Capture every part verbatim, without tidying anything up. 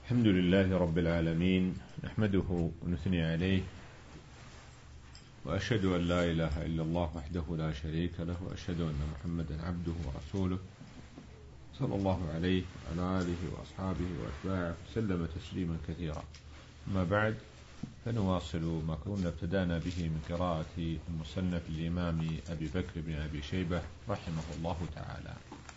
الحمد لله رب العالمين، نحمده ونثني عليه، وأشهد أن لا إله إلا الله وحده لا شريك له، وأشهد أن محمدا عبده ورسوله صلى الله عليه وعلى آله وأصحابه وأتباعه وسلم تسليما كثيرا. أما بعد، فنواصل ما كنا ابتدانا به من قراءة المصنف الإمام أبي بكر بن أبي شيبة رحمه الله تعالى.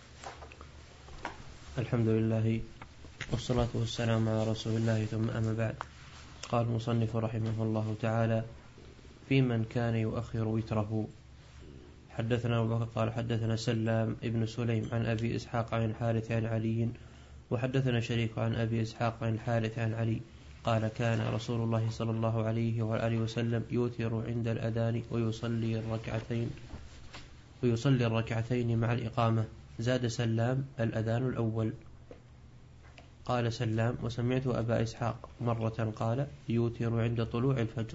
الحمد لله والصلاة والسلام على رسول الله، ثم أما بعد. قال المصنف رحمه الله تعالى: في من كان يؤخر وتره. حدثنا أبو بكر قال حدثنا سلام ابن سليم عن أبي إسحاق عن الحارث عن علي، وحدثنا شريك عن أبي إسحاق عن الحارث عن علي قال: كان رسول الله صلى الله عليه وآله وسلم يوتر عند الأذان ويصلي الركعتين ويصلي الركعتين مع الإقامة. زاد سلام: الأذان الأول. قال سلام: وسمعت أبا إسحاق مرة قال: يوتر عند طلوع الفجر.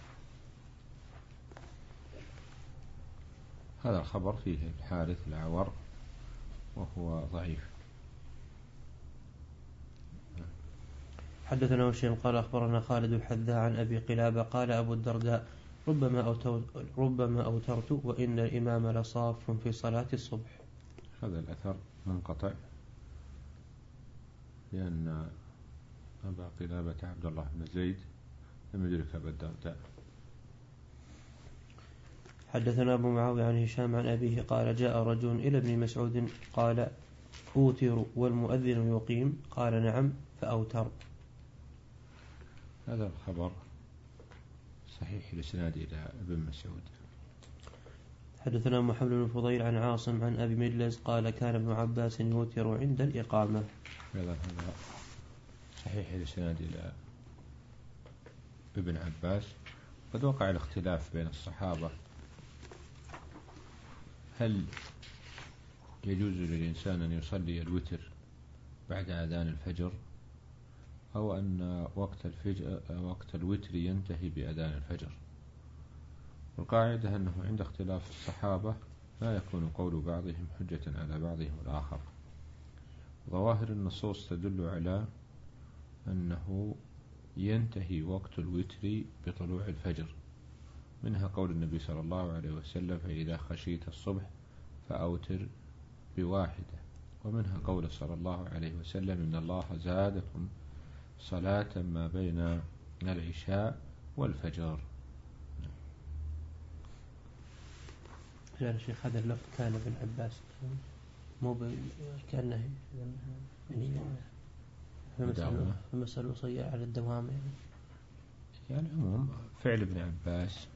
هذا الخبر فيه الحارث الأعور وهو ضعيف. حدثنا وشيم قال أخبرنا خالد الحذاء عن أبي قلابة قال أبو الدرداء: ربما أوترت, ربما أوترت وإن الإمام لصاف في صلاة الصبح. هذا الأثر منقطع، لأن أبا قلابة عبد الله بن زيد لم يدرك أبا الدرداء. حدثنا أبو معاوية عن هشام عن أبيه قال: جاء رجل إلى ابن مسعود قال: أوتر والمؤذن يقيم؟ قال: نعم، فأوتر. هذا الخبر صحيح الإسناد إلى ابن مسعود. حدثنا محمد بن فضيل عن عاصم عن أبي مجلس قال: كان ابن عباس يوتر عند الإقامة. هذا صحيح الإسناد إلى ابن عباس. قد وقع الاختلاف بين الصحابة، هل يجوز للإنسان أن يصلي الوتر بعد أذان الفجر، أو أن وقت الفجر وقت الوتر ينتهي بأذان الفجر؟ والقاعدة أنه عند اختلاف الصحابة لا يكون قول بعضهم حجة على بعضهم الآخر. ظواهر النصوص تدل على أنه ينتهي وقت الوتر بطلوع الفجر، منها قول النبي صلى الله عليه وسلم: فإذا خشيت الصبح فأوتر بواحدة، ومنها قول صلى الله عليه وسلم: إن الله زادكم صلاة ما بين العشاء والفجر. يا شيخ، هذا اللفظ كان ابن عباس مو كأنه يعني فمسألة وصية على الدوام يعني. يعني عموم فعل ابن عباس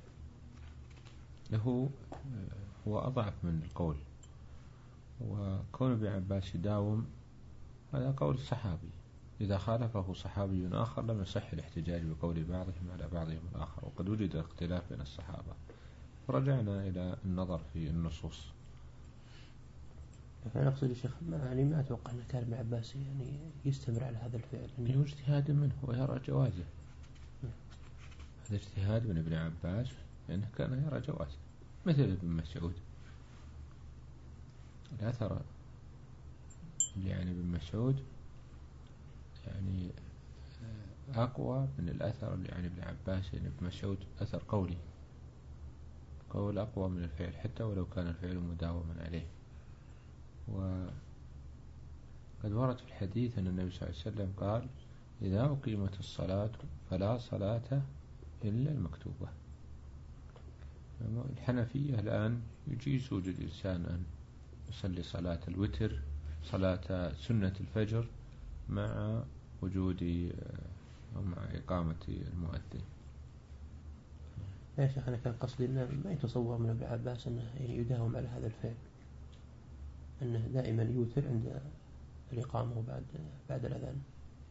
له هو أضعف من القول، وكون ابن عباس يداوم هذا قول الصحابي، إذا خالفه صحابي آخر لم يصح الاحتجاج بقول بعضهم على بعضهم الآخر، وقد وجد اختلاف بين الصحابة. فرجعنا إلى النظر في النصوص. أنا أقصد الشيخ يعني ما أتوقع أن كان ابن عباس يعني يستمر على هذا الفعل، إنه اجتهاد منه ويرى جوازه. هذا اجتهاد من ابن عباس لأنه كان يرى جوازه، مثل ابن مسعود. الأثر اللي يعني ابن مسعود يعني أقوى من الأثر اللي يعني ابن عباس، يعني ابن مسعود أثر قولي، قول أقوى من الفعل حتى ولو كان الفعل مداوما عليه. وقد ورد في الحديث أن النبي صلى الله عليه وسلم قال: إذا أقيمت الصلاة فلا صلاة إلا المكتوبة. الحنفية الآن يجيز وجود الإنسان أن يصلي صلاة الوتر، صلاة سنة الفجر، مع وجود أو مع إقامة المؤذن. يا شيخ، أنا كان قصدي أنه ما يتصور من ابن عباس أنه يداوم على هذا الفعل، أنه دائما يوتر عند الإقامة وبعد بعد الأذان.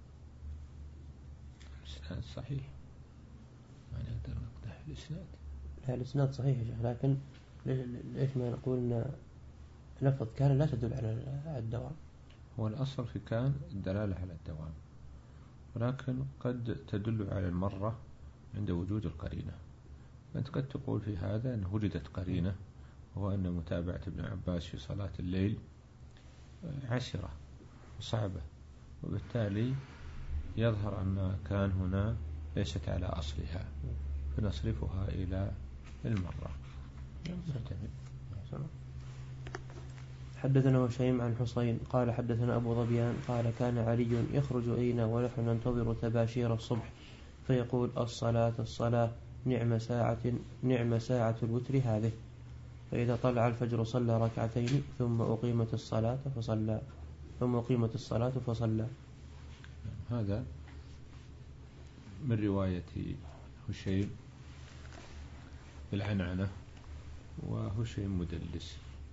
الإسناد صحيح، ما نقدر نقدح الإسناد. لا، الإسناد صحيح يا شيخ، لكن ليش ما نقول أن لفظ كان لا تدل على الدوام؟ هو الأصل في كان الدلالة على الدوام، ولكن قد تدل على المرة عند وجود القرينة. فأنت قد تقول في هذا أن وجدت قرينة، وهو أن متابعة ابن عباس في صلاة الليل عسرة وصعبة، وبالتالي يظهر أن كان هنا ليست على أصلها فنصرفها إلى المرة. حدثنا هشيم عن حسين قال حدثنا أبو ظبيان قال كان علي يخرج إلينا ونحن ننتظر تباشير الصبح فيقول الصلاة الصلاة نعم ساعة نعم ساعة الوتر هذه، فإذا طلع الفجر صلى ركعتين ثم أقيمت الصلاة فصلى ثم أقيمت الصلاة فصلى. هذا من رواية هشيم بالعنعنة، وهشيم مدلس.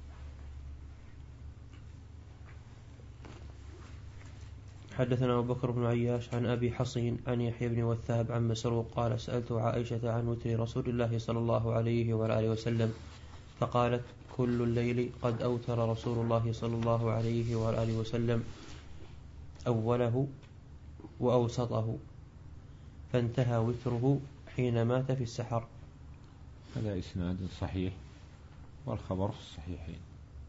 حدثنا أبو بكر بن عياش عن أبي حصين عن يحيى بن وثاب عن مسروق قال سألت عائشة عن وتر رسول الله صلى الله عليه وآله وسلم فقالت كل الليل قد أوتر رسول الله صلى الله عليه وآله وسلم أوله وأوسطه فانتهى وتره حين مات في السحر. هذا إسناد صحيح والخبر في الصحيحين.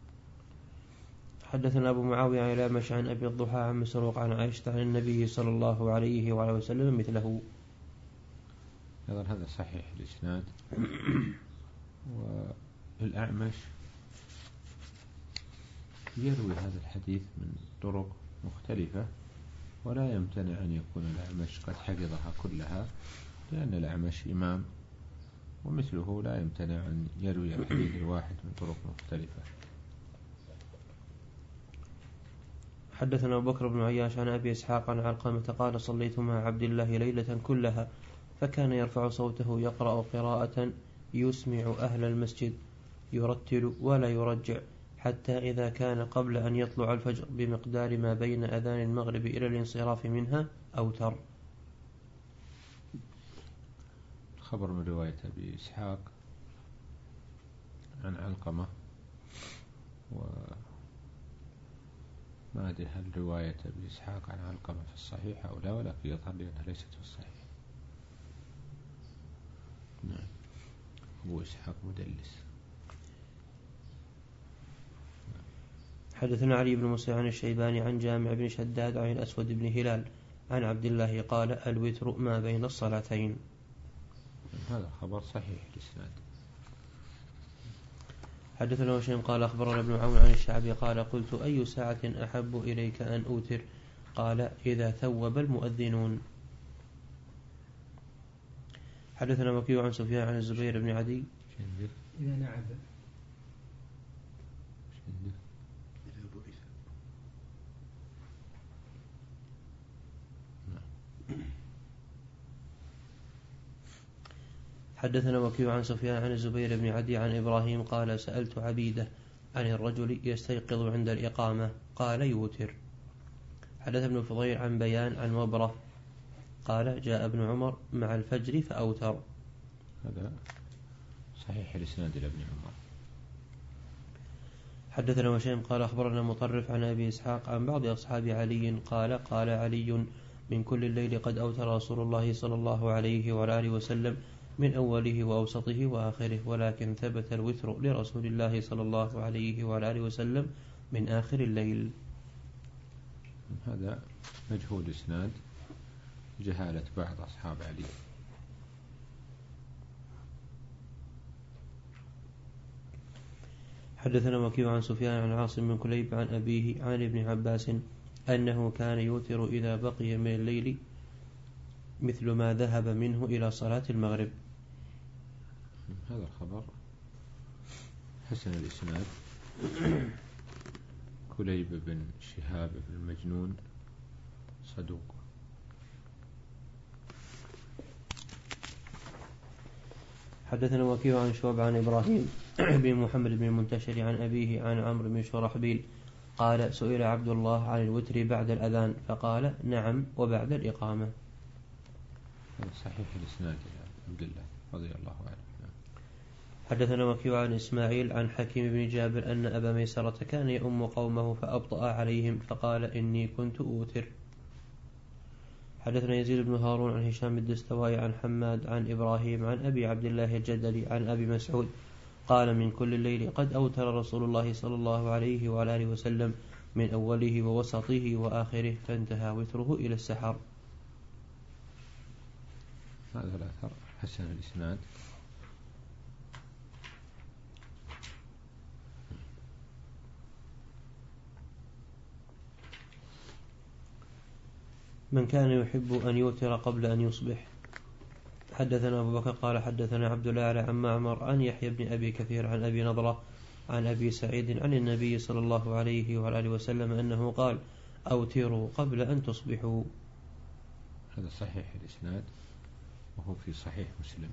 حدثنا أبو معاوية عن الأعمش عن أبي الضحى عن مسروق عن عائشة عن النبي صلى الله عليه وآله وسلم مثله. هذا صحيح الإسناد. والأعمش يروي هذا الحديث من طرق مختلفة، ولا يمتنع أن يكون الأعمش قد حفظها كلها، لأن الأعمش إمام، ومثله لا يمتنع أن يروي الحديث الواحد من طرق مختلفة. حدثنا أبو بكر بن عياش عن أبي إسحاق عن علقمة قال صليت مع عبد الله ليلة كلها فكان يرفع صوته يقرأ قراءة يسمع أهل المسجد يرتل ولا يرجع، حتى إذا كان قبل أن يطلع الفجر بمقدار ما بين أذان المغرب إلى الانصراف منها أوتر. خبر من رواية أبي إسحاق عن علقمة، وما أدري هل رواية أبي إسحاق عن علقمة في الصحيح أو لا، ولكن يظهر لي أنها ليست في الصحيح. نعم، أبو إسحاق مدلس. حدثنا علي بن موسى عن الشيباني عن جامع بن شداد عن الأسود بن هلال عن عبد الله قال الوتر ما بين الصلاتين. هذا خبر صحيح الإسناد. حدثنا وشيم قال أخبرنا ابن عون عن الشعبي قال قلت أي ساعة أحب إليك أن أوتر؟ قال إذا ثوب المؤذنون. حدثنا وكيع عن سفيان عن الزبير بن عدي إذا نعب حدثنا وكيع عن سفيان عن الزبير بن عدي عن إبراهيم قال سألت عبيدة عن الرجل يستيقظ عند الإقامة قال يوتر. حدث ابن الفضيل عن بيان عن وبرة قال جاء ابن عمر مع الفجر فأوتر. هذا صحيح الإسناد لابن عمر. حدثنا وشيم قال أخبرنا مطرف عن أبي إسحاق عن بعض أصحاب علي قال قال علي من كل الليل قد أوتر رسول الله صلى الله عليه وآله وسلم من أوله وأوسطه وآخره، ولكن ثبت الوتر لرسول الله صلى الله عليه وآله وسلم من آخر الليل. هذا مجهول إسناد، جهالة بعض أصحاب علي. حدثنا وكيع عن سفيان عن عاصم بن كليب عن أبيه عن ابن عباس أنه كان يوتر إذا بقي من الليل مثل ما ذهب منه إلى صلاة المغرب. هذا الخبر حسن الإسناد. كليب بن شهاب بن المجنون صدوق. حدثنا وكيع عن شعب عن إبراهيم بن محمد بن المنتشر عن أبيه عن عمرو بن شرحبيل قال سئل عبد الله عن الوتر بعد الأذان فقال نعم وبعد الإقامة. صحيح الإسناد عبد الله رضي الله عنه. حدثنا وكيع عن إسماعيل عن حكيم بن جابر أن أبا ميسرة كان يؤم قومه فأبطأ عليهم فقال إني كنت أوتر. حدثنا يزيد بن هارون عن هشام الدستوائي عن حماد عن إبراهيم عن أبي عبد الله الجدلي عن أبي مسعود قال من كل الليل قد أوتر رسول الله صلى الله عليه وآله وسلم من أوله ووسطه وآخره فانتهى وتره إلى السحر. هذا الأثر حسن الإسناد. من كان يحب أن يوتر قبل أن يصبح. حدثنا أبو بكر قال حدثنا عبد الأعلى عن معمر عن يحيى بن أبي كثير عن أبي نضرة عن أبي سعيد عن النبي صلى الله عليه وآله وسلم أنه قال أوتروا قبل أن تصبحوا. هذا صحيح الإسناد وهو في صحيح مسلم.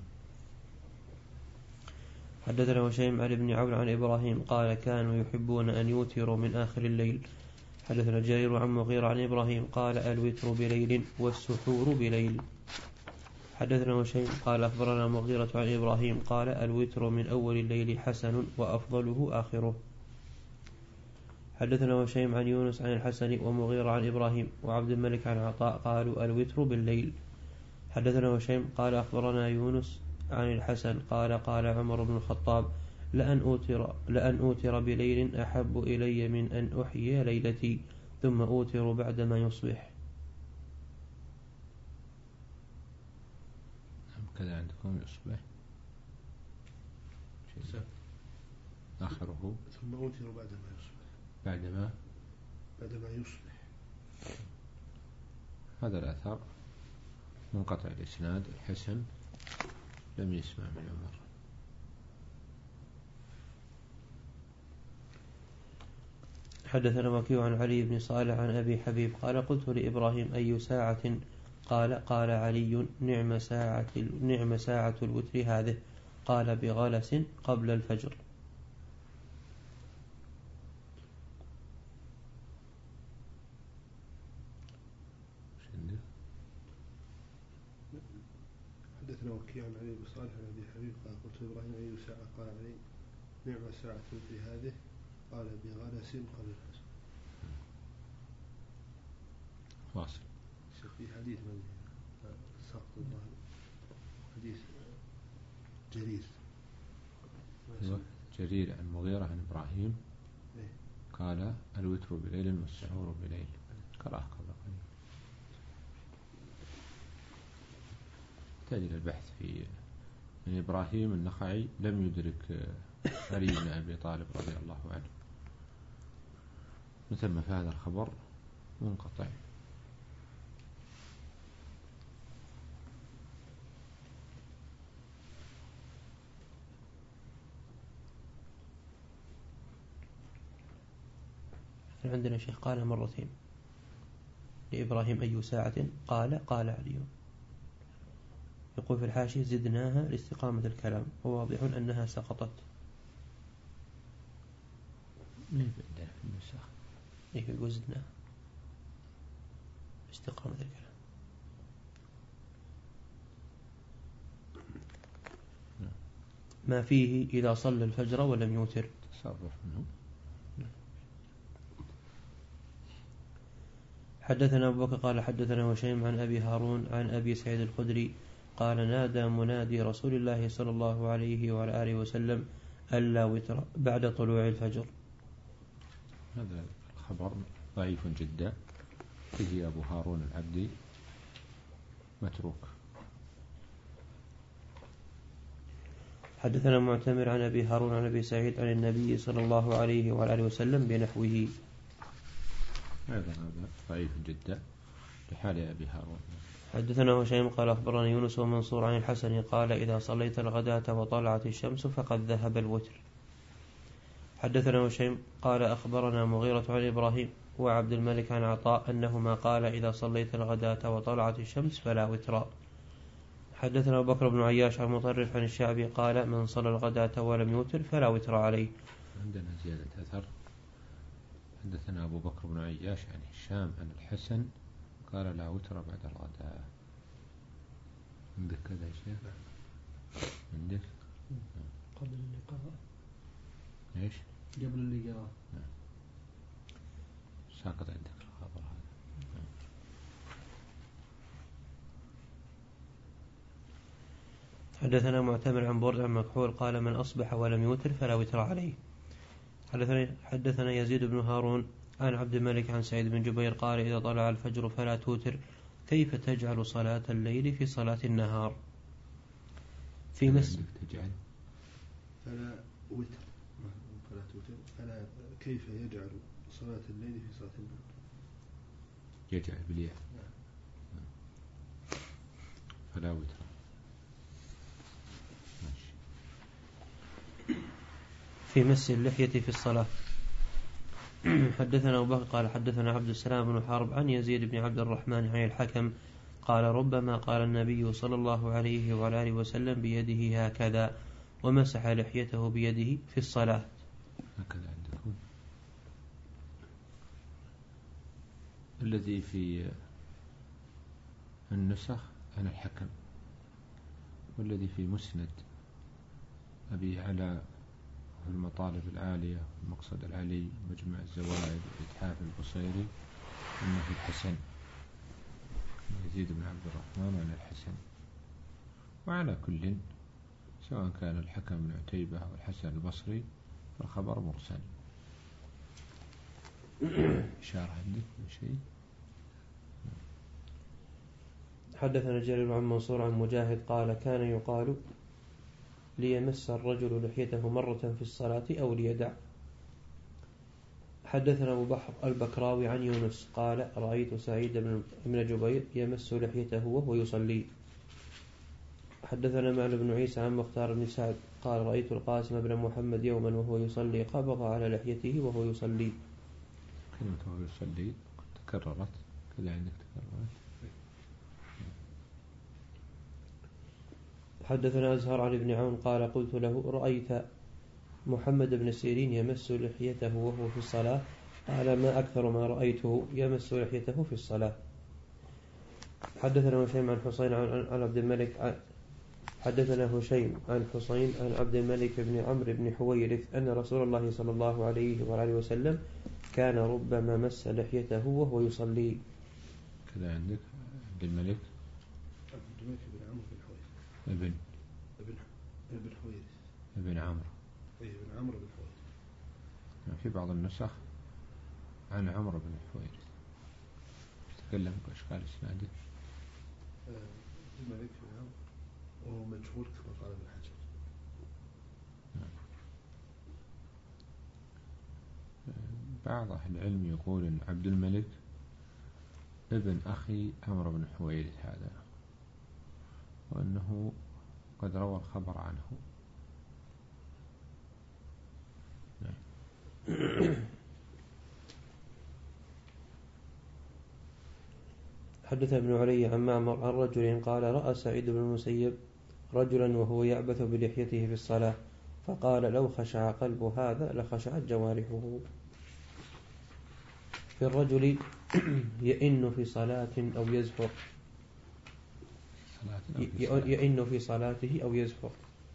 حدثنا هشيم عن ابن عون عن إبراهيم قال كانوا يحبون أن يوتروا من آخر الليل. حدثنا جرير عن مغيرة عن إبراهيم قال الوتر بليل والسحور بليل. حدثنا هشيم قال أخبرنا مغيرة عن إبراهيم قال الوتر من أول الليل حسن وأفضله آخره. حدثنا هشيم عن يونس عن الحسن ومغيرة عن إبراهيم وعبد الملك عن عطاء قالوا الوتر بالليل. حدثنا هشيم قال أخبرنا يونس عن الحسن قال قال عمر بن الخطاب لأن أوتر, لأن أوتر بليل أحب إلي من أن أحيي ليلتي ثم أوتر بعدما يصبح. كذا عندكم يصبح آخره ثم أوتر بعدما يصبح بعدما بعدما يصبح. هذا الأثر منقطع الإسناد الحسن لم يسمع من عمر. حدثنا وكيع عن علي بن صالح عن أبي حبيب قال قلت لإبراهيم أي ساعة قال قال علي نعم ساعة, نعم ساعة الوتر هذه قال بغلس قبل الفجر. حدثنا وكيع عن علي بن صالح عن أبي حبيب قال قلت لإبراهيم أي ساعة قال علي نعم ساعة الوتر هذه قال بغلس قبل الفجر. واصل في حديث من سقط الله حديث جرير جرير عن مغيرة عن إبراهيم قال الوتر بليل والسحور بليل قرأه قبل قليل. تجد البحث في من إبراهيم النخعي لم يدرك علي بن أبي طالب رضي الله عنه مثل ما في هذا الخبر منقطع. عندنا شيخ قال مرتين لإبراهيم أي ساعة قال قال علي. يقول في الحاشية زدناها لاستقامة الكلام وواضح أنها سقطت. ليه بدنا في النسخ إيه يقول زدناها استقامة الكلام. ما فيه إذا صلى الفجر ولم يوتر تصرف منه. حدثنا أبو بكر قال حدثنا هشيم عن أبي هارون عن أبي سعيد الخدري قال نادى منادي رسول الله صلى الله عليه وعلى آله وسلم ألا وتر بعد طلوع الفجر. هذا الخبر ضعيف جدا فيه أبو هارون العبدي متروك. حدثنا معتمر عن أبي هارون عن أبي سعيد عن النبي صلى الله عليه وعلى آله وسلم بنحوه. هذا هذا ضعيف جدا لحال أبي هارون. حدثنا هشيم قال أخبرنا يونس ومنصور عن الحسن قال إذا صليت الغداة وطلعت الشمس فقد ذهب الوتر. حدثنا هشيم قال أخبرنا مغيرة عن إبراهيم وعبد الملك عن عطاء أنهما قال إذا صليت الغداة وطلعت الشمس فلا وتر. حدثنا أبو بكر بن عياش عن مطرف عن الشعبي قال من صلى الغداة ولم يوتر فلا وتر عليه. عندنا زيادة أثر. حدثنا أبو بكر بن عياش عن هشام عن الحسن قال لا وتر بعد الغداء. عندك كذا شيء؟ عندك؟ قبل اللقاء. إيش؟ قبل اللقاء. ساقط عندك الخبر هذا. حدثنا معتمر عن برد عن مكحول قال من أصبح ولم يوتر فلا وتر عليه. حدثنا يزيد بن هارون عن عبد الملك عن سعيد بن جبير قال إذا طلع الفجر فلا توتر كيف تجعل صلاة الليل في صلاة النهار. في مس تجعل فلا وتر فلا توتر فلا كيف يجعل صلاة الليل في صلاة النهار؟ يجعل بالياء فلا وتر. في مس اللحية في الصلاة. حدثنا أبو بكر قال حدثنا عبد السلام بن حرب عن يزيد بن عبد الرحمن عن الحكم قال ربما قال النبي صلى الله عليه وعلى آله وسلم بيده هكذا ومسح لحيته بيده في الصلاة. هكذا عندكم الذي في النسخ عن الحكم، والذي في مسند أبي على في المطالب العالية المقصد العلي مجمع الزوائد الإتحاف البصيري أنه في الحسن يزيد بن عبد الرحمن عن الحسن. وعلى كل سواء كان الحكم بن عتيبة أو الحسن البصري فالخبر مرسل. إشارة عندك بشيء؟ حدثنا جرير عن منصور عن مجاهد قال كان يقال ليمس الرجل لحيته مرة في الصلاة أو ليدع. حدثنا أبو بحر البكراوي عن يونس قال رأيت سعيد بن جبير يمس لحيته وهو يصلي. حدثنا معن بن عيسى عن مختار بن سعد قال رأيت القاسم بن محمد يوما وهو يصلي قبض على لحيته وهو يصلي. كلمة وهو يصلي تكررت كذا عندك تكررت. حدثنا أزهر عن ابن عون قال قلت له رأيت محمد بن سيرين يمس لحيته وهو في الصلاة؟ قال ما أكثر ما رأيته يمس لحيته في الصلاة. حدثنا هشيم عن حسين عن عبد الملك حدثنا هشيم عن حسين عن عبد الملك بن عمرو بن حويرث أن رسول الله صلى الله عليه وآله وسلم كان ربما مس لحيته وهو يصلي. كذا عندك عبد الملك عبد الملك بن عمرو بن حويرث ابن ابن ابن حويرث ابن عمرو أي ابن عمرو بن حويرث. في بعض النسخ عن عمرو بن حويرث. تكلم بأشكال إسناده. عبد الملك بن عمرو وهو مجهول كما قال ابن حجر. بعض أهل العلم يقول إن عبد الملك ابن أخي عمرو بن حويرث هذا، وأنه قد روى الخبر عنه. حدث ابن علي عن معمر عن رجل قال رأى سعيد بن المسيب رجلا وهو يعبث بلحيته في الصلاة فقال لو خشع قلب هذا لخشعت جوارحه. في الرجل يئن في صلاة أو يزفر يئن في صلاته أو يزفر.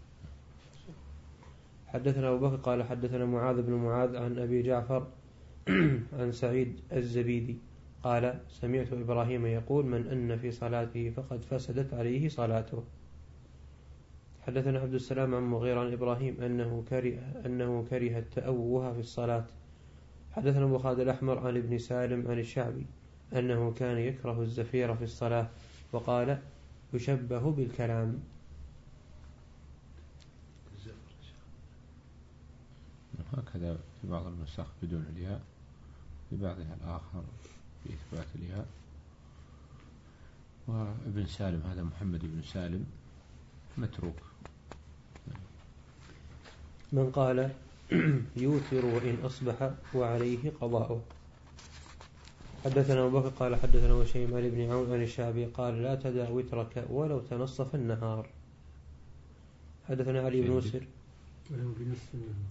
حدثنا أبو بكر قال حدثنا معاذ بن معاذ عن أبي جعفر عن سعيد الزبيدي قال سمعت إبراهيم يقول من أن في صلاته فقد فسدت عليه صلاته. حدثنا عبد السلام عن مغير عن إبراهيم أنه كره, أنه كره التأوه في الصلاة. حدثنا أبو خالد الأحمر عن ابن سالم عن الشعبي أنه كان يكره الزفير في الصلاة وقال يشبه بالكلام. هكذا في بعض النسخ بدون الياء، في بعضها الآخر بإثبات الياء. وابن سالم هذا محمد بن سالم متروك. من قال يوتر وإن أصبح وعليه قضاؤه. حدثنا أبو بكر قال حدثنا وشيم عن ابن عون عن الشعبي قال لا تدع وترك ولو تنصف النهار. حدثنا علي بن مسر ولو بنصف النهار.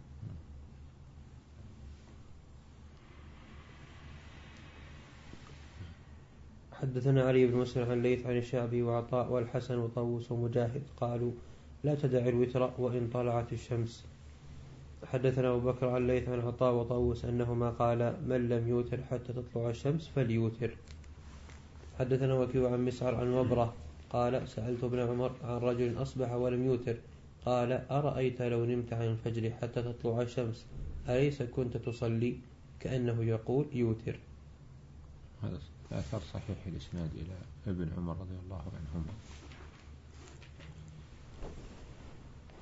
حدثنا علي بن مسر عن ليث عن الشعبي وعطاء والحسن وطوس ومجاهد قالوا لا تدع الوتر وإن طلعت الشمس. حدثنا أبو بكر عن ليث عن عطاء وطوس أنهما قال من لم يوتر حتى تطلع الشمس فليوتر. حدثنا وكيع عن مسعر عن وبرة قال سألت ابن عمر عن رجل أصبح ولم يوتر قال أرأيت لو نمت عن الفجر حتى تطلع الشمس أليس كنت تصلي؟ كأنه يقول يوتر. هذا أثر صحيح الإسناد إلى ابن عمر رضي الله عنهما.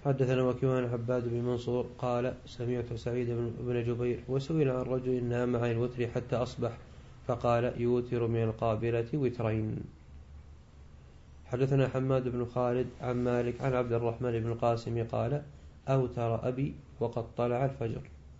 حدثنا وكيع عن عباد بن منصور قال سمعت سعيد بن جبير وسئل عن رجل نام عن الوتر حتى أصبح فقال يوتر من القابلة وترين. حدثنا حماد بن خالد عن مالك عن عبد الرحمن بن القاسم قال أوتر أبي وقد طلع الفجر.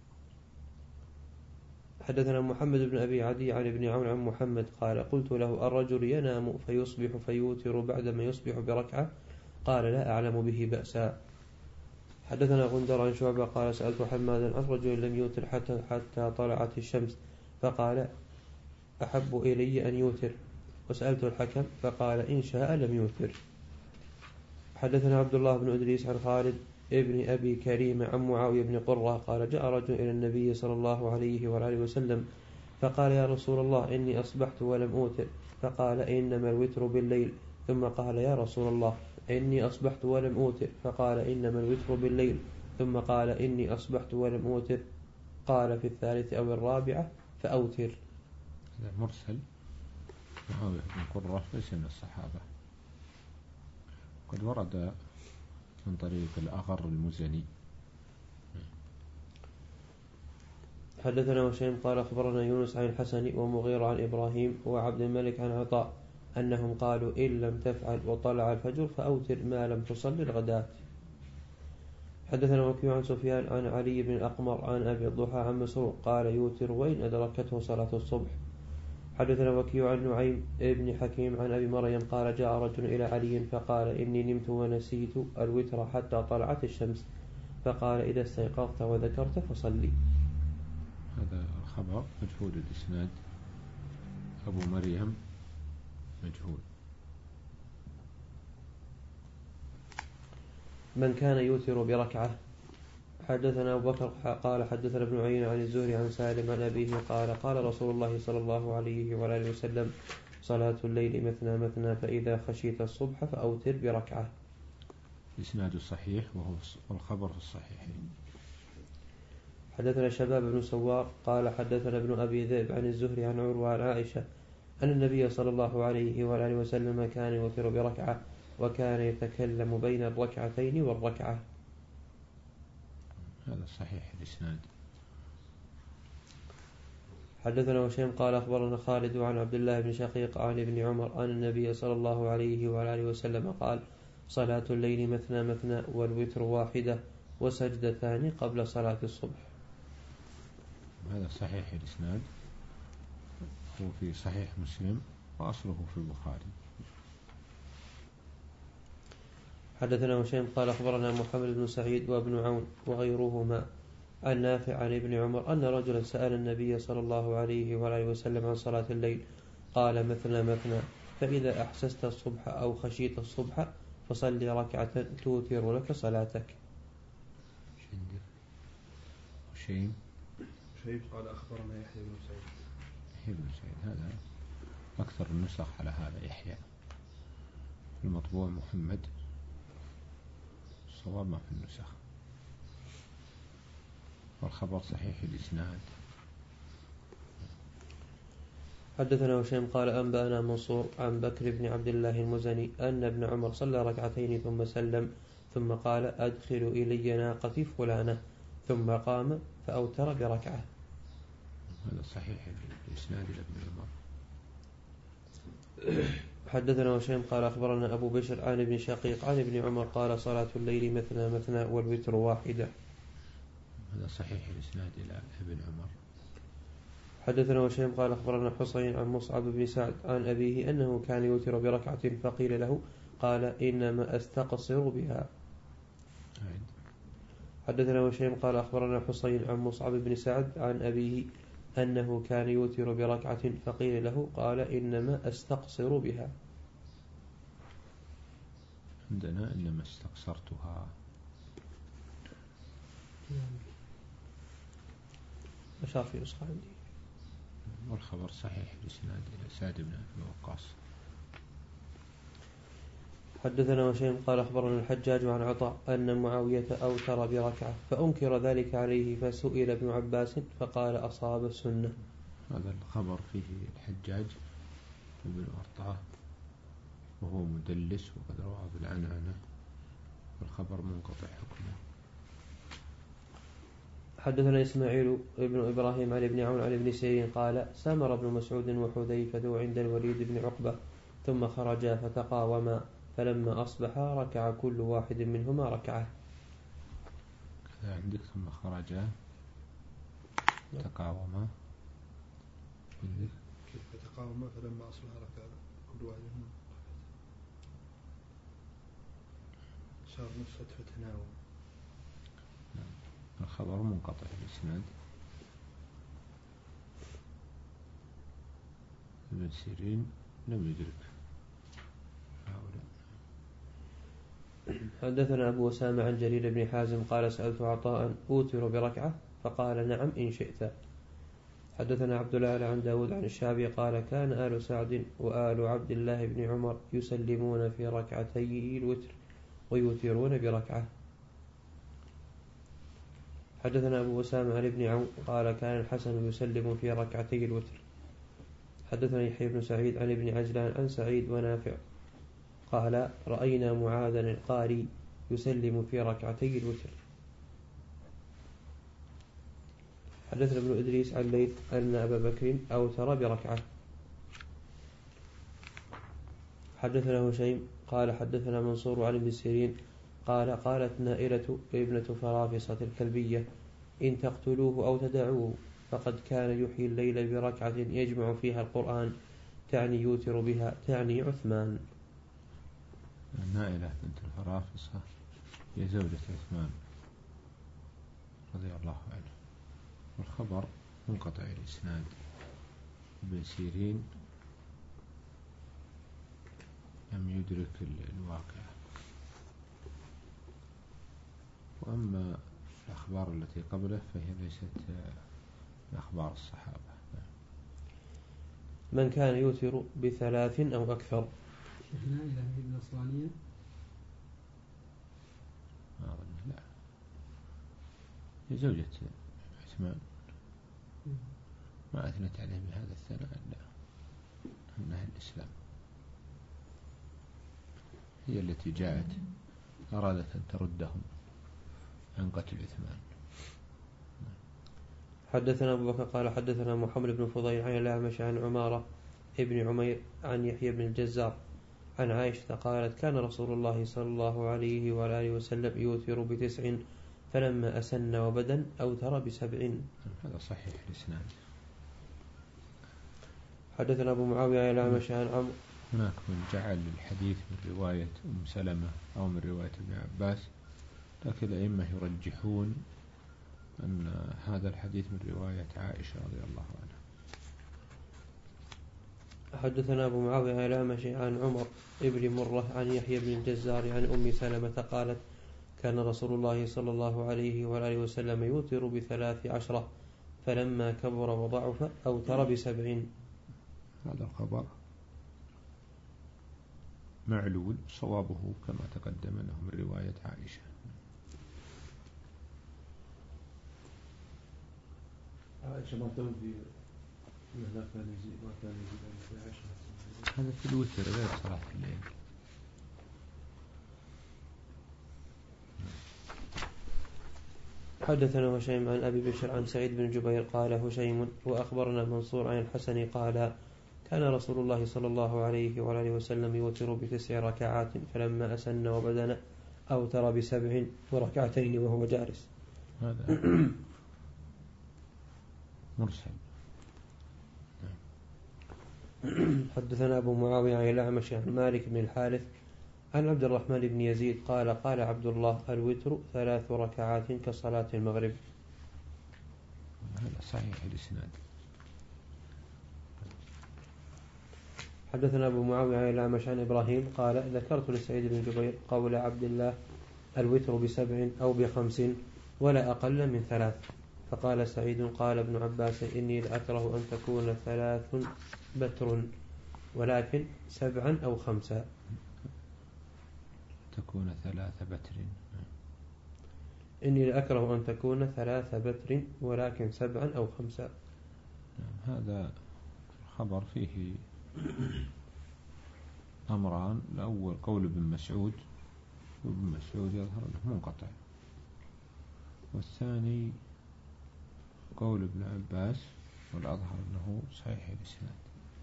حدثنا محمد بن أبي عدي عن ابن عون عن محمد قال قلت له الرجل ينام فيصبح فيوتر بعدما يصبح بركعة قال لا أعلم به بأسا. حدثنا غندر عن شعبة قال سألت حمادا عن رجل لم يوتر حتى, حتى طلعت الشمس فقال أحب إلي أن يوتر، وسألت الحكم فقال إن شاء لم يوتر. حدثنا عبد الله بن أدريس عن خالد ابن أبي كريم عن معاوية بن قرة قال جاء رجل إلى النبي صلى الله عليه وآله وسلم فقال يا رسول الله إني أصبحت ولم أوتر، فقال إنما الوتر بالليل، ثم قال يا رسول الله إني أصبحت ولم أوتر، فقال إنما الوتر بالليل، ثم قال إني أصبحت ولم أوتر، قال في الثالث أو الرابعة فأوتر. هذا مرسل. معاوية بن قرة ليس من الصحابة، قد ورد من طريق الأغر المزني. حدثنا وشيم قال أخبرنا يونس عن الحسن ومغيرة عن إبراهيم وعبد الملك عن عطاء أنهم قالوا إن لم تفعل وطلع الفجر فأوتر ما لم تصل الغداة. حدثنا وكيع عن سفيان عن علي بن الأقمر عن أبي الضحى عن مسروق قال يوتر وإن أدركته صلاة الصبح. حدثنا وكيع عن نعيم ابن حكيم عن أبي مريم قال جاء رجل إلى علي فقال إني نمت ونسيت الوتر حتى طلعت الشمس، فقال إذا استيقظت وذكرت فصلي. هذا الخبر مجهول الإسناد، أبو مريم مجهول. من كان يوتر بركعة. حدثنا أبو بكر قال حدثنا ابن عيينة عن الزهري عن سالم عن أبيه قال قال رسول الله صلى الله عليه وآله وسلم صلاة الليل مثنى مثنى فإذا خشيت الصبح فأوتر بركعة. إسناد صحيح وهو الخبر الصحيحين. حدثنا شباب بن سوار قال حدثنا ابن أبي ذئب عن الزهري عن عروة عن عائشة أن النبي صلى الله عليه وآله وسلم كان يوتر بركعة وكان يتكلم بين الركعتين والركعة. هذا صحيح الإسناد. حدثنا وشيم قال أخبرنا خالد عن عبد الله بن شقيق عن ابن عمر أن النبي صلى الله عليه وآله وسلم قال صلاة الليل مثنى مثنى والوتر واحدة وسجدتان قبل صلاة الصبح. هذا صحيح الإسناد، هو في صحيح مسلم وأصله في البخاري. حدثنا وشيم قال أخبرنا محمد بن سعيد وابن عون وغيرهما عن نافع عن ابن عمر أن رجلا سأل النبي صلى الله عليه وآله وسلم عن صلاة الليل قال مثنى مثنى فإذا أحسست الصبح أو خشيت الصبح فصلي ركعة توتر لك صلاتك. وشيم شيب قال أخبرنا يحيى بن سعيد. يحيى بن سعيد هذا أكثر النسخ على هذا يحيى، المطبوع محمد، الصواب ما في النسخ، والخبر صحيح الإسناد. حدثنا وشيم قال أنبأنا منصور عن بكر بن عبد الله المزني أن ابن عمر صلى ركعتين ثم سلم ثم قال أدخل إلي ناقتي فلانة ثم قام فأوتر بركعة. هذا صحيح الإسناد لابن عمر. حدثنا وشيم قال أخبرنا أبو بشر عن ابن شقيق عن ابن عمر قال صلاة الليل مثنى مثنى والوتر واحدة. هذا صحيح الإسناد إلى ابن عمر. حدثنا وشيم قال أخبرنا حسين عن مصعب بن سعد عن أبيه أنه كان يوتر بركعة فقيل له قال إنما أستقصر بها. حدثنا وشيم قال أخبرنا حسين عن مصعب بن سعد عن أبيه أنه كان يوتر بركعة فقيل له قال إنما أستقصر بها. عندنا إنما استقصرتها. أشار في نسخة عندي. والخبر صحيح الإسناد إلى سعد بن أبي وقاص. حدثنا وشيم قال أخبرنا الحجاج عن عطاء أن معاوية أوتر بركعة فأنكر ذلك عليه فسئل ابن عباس فقال أصاب السنة. هذا الخبر فيه الحجاج بن عطاء وهو مدلس وقد روى بالعنعنة والخبر منقطع حكمه. حدثنا إسماعيل ابن إبراهيم عن ابن عون عن ابن سيرين قال سامر ابن مسعود وحذيفة عند الوليد بن عقبة ثم خرجا فتقاوما فلما أصبحا ركع كل واحد منهما ركعة. كذا عندك ثم خرجا تقاوما كيف تقاوما فلما أصبح ركع كل واحد منهما صار نصف فتناوم. الخبر منقطع الإسناد. ابن سيرين لم يدرك هؤلاء. حدثنا أبو أسامة عن جرير بن حازم قال سألت عطاء أوتر بركعة فقال نعم إن شئت. حدثنا عبد الله عن داود عن الشعبي قال كان آل سعد وآل عبد الله بن عمر يسلمون في ركعتي الوتر ويوترون بركعة. حدثنا أبو أسامة عن ابن عون قال كان الحسن يسلم في ركعتي الوتر. حدثنا يحيى بن سعيد عن ابن عجلان عن سعيد ونافع قال رأينا معاذا القاري يسلم في ركعتي الوتر. حدثنا ابن إدريس عن ليث أن أبا بكر أوتر بركعة. حدثنا هشيم قال حدثنا منصور عن ابن سيرين قال قالت نائلة ابنة فرافصة الكلبية إن تقتلوه أو تدعوه فقد كان يحيي الليل بركعة يجمع فيها القرآن تعني يوتر بها تعني عثمان. نائلة بنت الفرافصة هي زوجة عثمان رضي الله عنه. والخبر منقطع الإسناد. ابن سيرين لم يدرك الواقع. وأما الأخبار التي قبله فهي ليست من أخبار الصحابة. من كان يوتر بثلاث أو أكثر. شيخنا إلى هذه النصرانية؟ ما أظن لا، هي زوجة عثمان ما أثنت عليه بهذا الثناء لا أنها الإسلام. هي التي جاءت أرادت أن تردهم عن قتل عثمان. حدثنا أبو بكر قال حدثنا محمد بن فضيل عن الأعمش عن عمارة ابن عمير عن يحيى بن الجزار عن عائشة قالت كان رسول الله صلى الله عليه وآله وسلم يوتر بتسع فلما أسن وبدن أوتر بسبع. هذا صحيح الإسناد. حدثنا أبو معاوية عن الأعمش عن عمرو. هناك من جعل الحديث من رواية أم سلمة أو من رواية ابن عباس، لكن الأئمة يرجحون أن هذا الحديث من رواية عائشة رضي الله عنها. حدثنا أبو معاوية عن الأعمش عن عمر ابن مرة عن يحيى بن الجزار عن أم سلمة قالت كان رسول الله صلى الله عليه وآله وسلم يوتر بثلاث عشرة فلما كبر وضعف أوتر بسبعين. هذا الخبر معلول، صوابه كما تقدم أنه من رواية عائشة. عائشة ما تنفي أنه كان يزيد ما كان يزيد عن عائشة. هذا في الوتر غير صلاة الليل. حدثنا هشيم عن أبي بشر عن سعيد بن جبير قال هشيم وأخبرنا منصور عن الحسن قال كان رسول الله صلى الله عليه وآله وسلم يوتر بتسع ركعات فلما أسن وبدن أوتر بسبع وركعتين وهو جالس. هذا مرسل. حدثنا أبو معاوية عن الأعمش عن مالك بن الحارث عن عبد الرحمن بن يزيد قال قال عبد الله الوتر ثلاث ركعات كصلاة المغرب. هذا صحيح الإسناد. حدثنا أبو معاوية عن الأعمش عن إبراهيم قال ذكرت لسعيد بن جبير قول عبد الله الوتر بسبع أو بخمس ولا أقل من ثلاث، فقال سعيد قال ابن عباس إني لأكره أن تكون ثلاث بتر ولكن سبعا أو خمسا. تكون ثلاث بتر. إني لأكره أن تكون ثلاث بتر ولكن سبعا أو خمسا. هذا خبر فيه أمران. الأول قول ابن مسعود وابن مسعود يظهر أنه منقطع. والثاني قول ابن عباس والأظهر أنه صحيح الإسناد.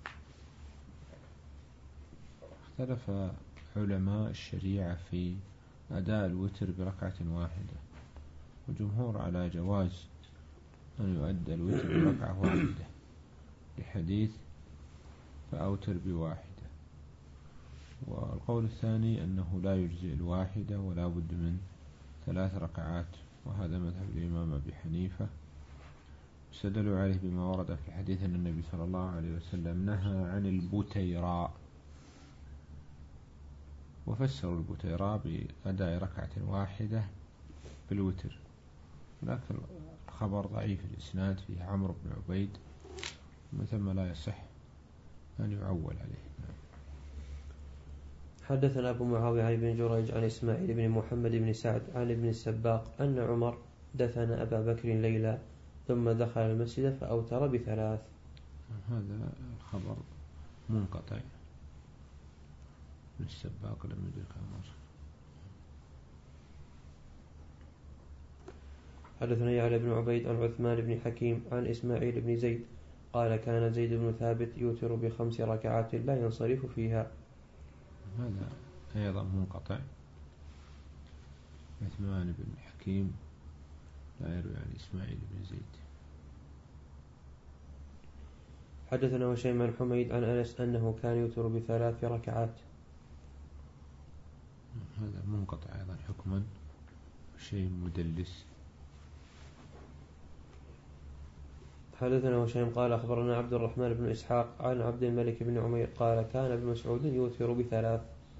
اختلف علماء الشريعة في أداء الوتر بركعة واحدة، وجمهور على جواز أن يؤدى الوتر بركعة واحدة لحديث فأوتر بواحدة. والقول الثاني أنه لا يجزئ الواحدة ولا بد من ثلاث ركعات، وهذا مذهب الإمام أبي حنيفة. استدلوا عليه بما ورد في الحديث أن النبي صلى الله عليه وسلم نهى عن البتيراء، وفسروا البتيراء بأداء ركعة واحدة بالوتر، لكن الخبر ضعيف الإسناد فيه عمرو بن عبيد، ومن ثم لا يصح أن يعول عليه. حدثنا أبو معاوية عن ابن جريج عن إسماعيل بن محمد بن سعد عن ابن السباق أن عمر دفن أبا بكر ليلى ثم دخل المسجد فأوتر بثلاث. هذا الخبر منقطع، ابن السباق لم يدرك عمر. حدثنا يعلى بن عبيد عن عثمان بن حكيم عن إسماعيل بن زيد قال كان زيد بن ثابت يوتر بخمس ركعات لا ينصرف فيها. هذا أيضا منقطع، عثمان بن حكيم لا يروي عن إسماعيل بن زيد. حدثنا هشيم عن حميد عن أنس أنه كان يوتر بثلاث ركعات. هذا منقطع أيضا حكما، شيء مدلس. حدثنا هشيم قال أخبرنا عبد الرحمن بن إسحاق عن عبد الملك بن عمير قال كان ابن مسعود يوتر بثلاث.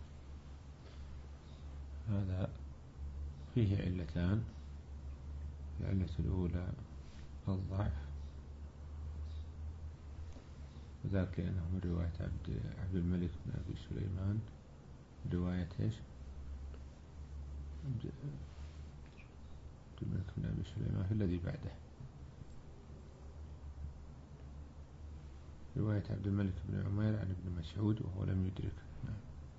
هذا فيه علتان. العلة الأولى الضعف، وذلك لأنه من رواية عبد, عبد الملك بن أبي سليمان، رواية إيش؟ عبد الملك بن أبي سليمان في الذي بعده، رواية عبد الملك بن عمير عن ابن مسعود وهو لم يدرك. نعم.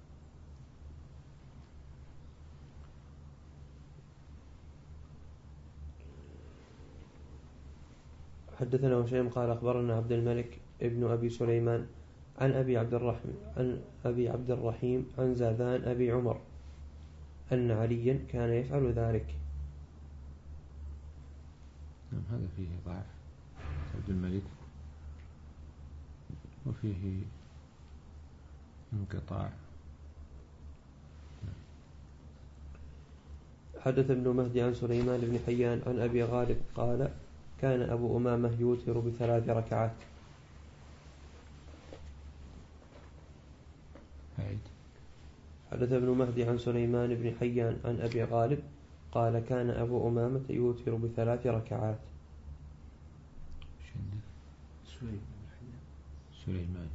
حدثنا هشيم قال أخبرنا عبد الملك ابن أبي سليمان عن أبي عبد الرحيم عن أبي عبد الرحيم عن زاذان أبي عمر أن عليا كان يفعل ذلك. نعم. هذا فيه ضعف عبد الملك، وفيه انقطاع. حدث ابن مهدي عن سليمان بن حيان عن أبي غالب قال كان أبو أمامة يوتر بثلاث ركعات. عيد. حدث ابن مهدي عن سليمان بن حيان عن أبي غالب قال كان أبو أمامة يوتر بثلاث ركعات. سليمان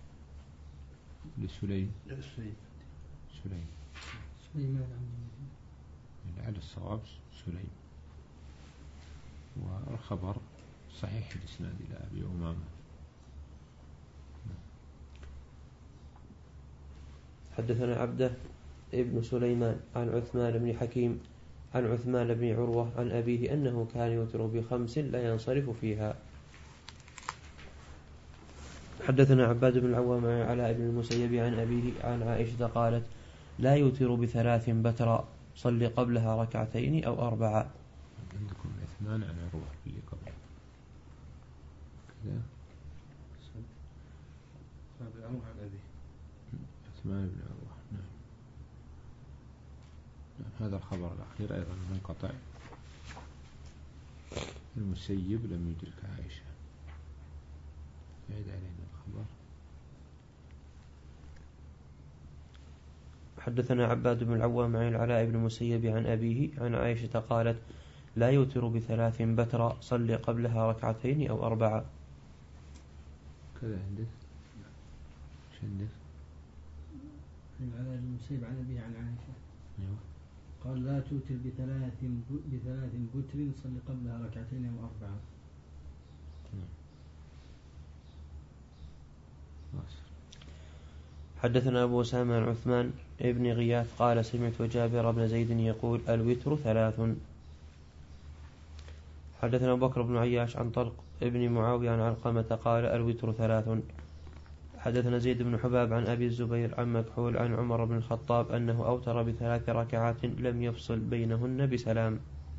لسليم سليم سليم سليمان على الصواب سليم. والخبر صحيح الإسناد إلى أبي أمامة. حدثنا عبده ابن سليمان عن عثمان بن حكيم عن عثمان بن عروة عن أبيه أنه كان يوتر بخمس لا ينصرف فيها. حدثنا عباد بن العوام عن علاء بن المسيب عن أبيه عن عائشة قالت لا يوتر بثلاث بترا صل قبلها ركعتين أو أربعة. عندكم اثنان عن عروة اللي قبل كذا. عن أبي عثمان بن عروة. نعم. هذا الخبر الأخير أيضا منقطع، المسيب لم يدرك عائشة. يعيد علينا الخبر. حدثنا عباد بن العوام عن العلاء بن المسيب عن أبيه عن عائشة قالت لا يوتر بثلاث بترا صل قبلها ركعتين أو أربعة. كذا عندك؟ ايش عندك؟ العلاء بن المسيب عن أبيه عن عائشة. أيوه. قال لا توتر بثلاث بثلاث بتر صل قبلها ركعتين أو أربعة. حدثنا أبو أسامة عن عثمان ابن غياث قال سمعت جابر بن زيد يقول الوتر ثلاث. حدثنا أبو بكر بن عياش عن طلق ابن معاوية عن علقمة قال الوتر ثلاث. حدثنا زيد بن حباب عن أبي الزبير عن مكحول عن عمر بن الخطاب أنه أوتر بثلاث ركعات لم يفصل بينهن بسلام.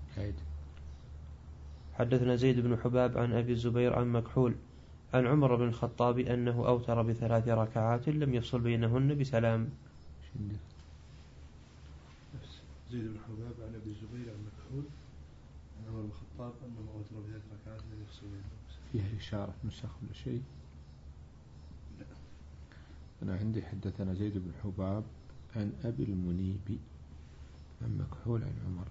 حدثنا زيد بن حباب عن أبي الزبير عن مكحول عن عمر بن الخطاب أنه أوتر بثلاث ركعات لم يفصل بينهن بسلام. زيد بن حباب عن أبي الزبير عن مكحول عن عمر بن الخطاب أنه أوتر بثلاث ركعات لم يفصل بينهن بسلام. فيها إشارة نسخ ولا شيء؟ لا. أنا عندي حدثنا زيد بن حباب عن أبي المنيب عن مكحول عن عمر.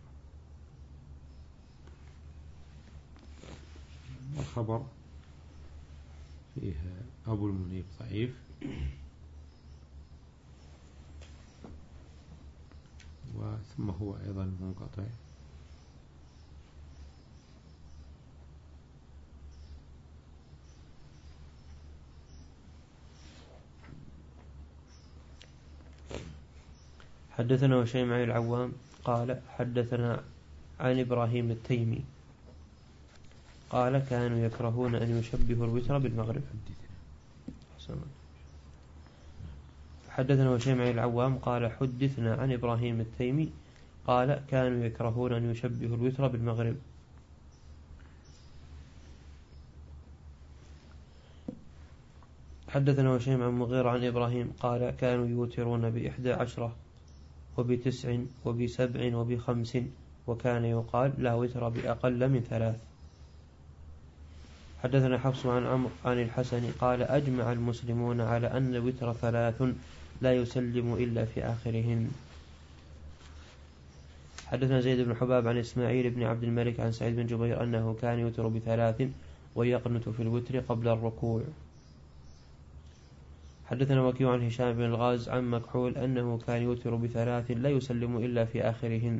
الخبر فيها أبو المنيب ضعيف وثم هو أيضا منقطع. حدثنا هشيم عن العوام قال حدثنا عن إبراهيم التيمي قال كانوا يكرهون أن يشبهوا الوتر بالمغرب. حدثنا هشيم عن العوام قال حدثنا عن إبراهيم التيمي قال كانوا يكرهون أن يشبهوا الوتر بالمغرب. حدثنا هشيم عن مغيرة عن إبراهيم قال كانوا يوترون بإحدى عشرة وبتسع وبسبع وبخمس وكان يقال لا وتر بأقل من ثلاث. حدثنا حفص عن عمرو عن الحسن قال أجمع المسلمون على أن الوتر ثلاث لا يسلم إلا في آخرهن. حدثنا زيد بن حباب عن إسماعيل بن عبد الملك عن سعيد بن جبير أنه كان يوتر بثلاث ويقنت في الوتر قبل الركوع. حدثنا وكيع عن هشام بن الغاز عن مكحول أنه كان يوتر بثلاث لا يسلم إلا في آخرهن.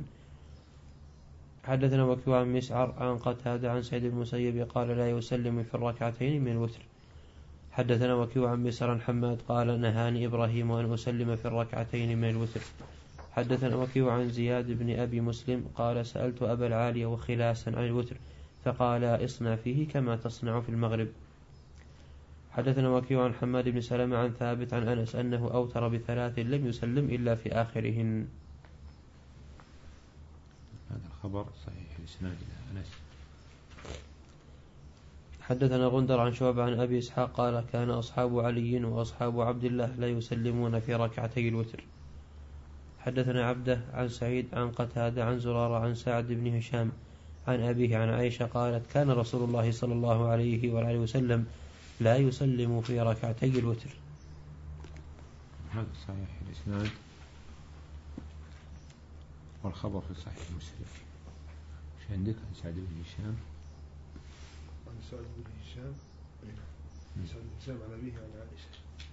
حدثنا وكيع عن مسعر عن قتادة عن سعيد المسيب قال لا يسلم في الركعتين من الوتر. حدثنا وكيع عن مسعر عن حماد قال نهاني إبراهيم أن أسلم في الركعتين من الوتر. حدثنا وكيع عن زياد بن أبي مسلم قال سألت أبا العالية وخلاسا عن الوتر فقال اصنع فيه كما تصنع في المغرب. حدثنا وكيع عن حماد بن سلمة عن ثابت عن أنس أنه أوتر بثلاث لم يسلم إلا في آخرهن. هذا الخبر صحيح الإسناد إلى أنس. حدثنا غندر عن شعبة عن أبي إسحاق قال كان أصحاب علي وأصحاب عبد الله لا يسلمون في ركعتي الوتر. حدثنا عبده عن سعيد عن قتادة عن زرارة عن سعد بن هشام عن أبيه عن عائشة قالت كان رسول الله صلى الله عليه وآله وسلم لا يسلم في ركعتي الوتر. هذا صحيح الإسناد والخبر في صحيح مسلم. ايش عندك عن سعد بن هشام؟ عن سعد بن هشام عن سعد بن هشام عن أبيه عن عائشة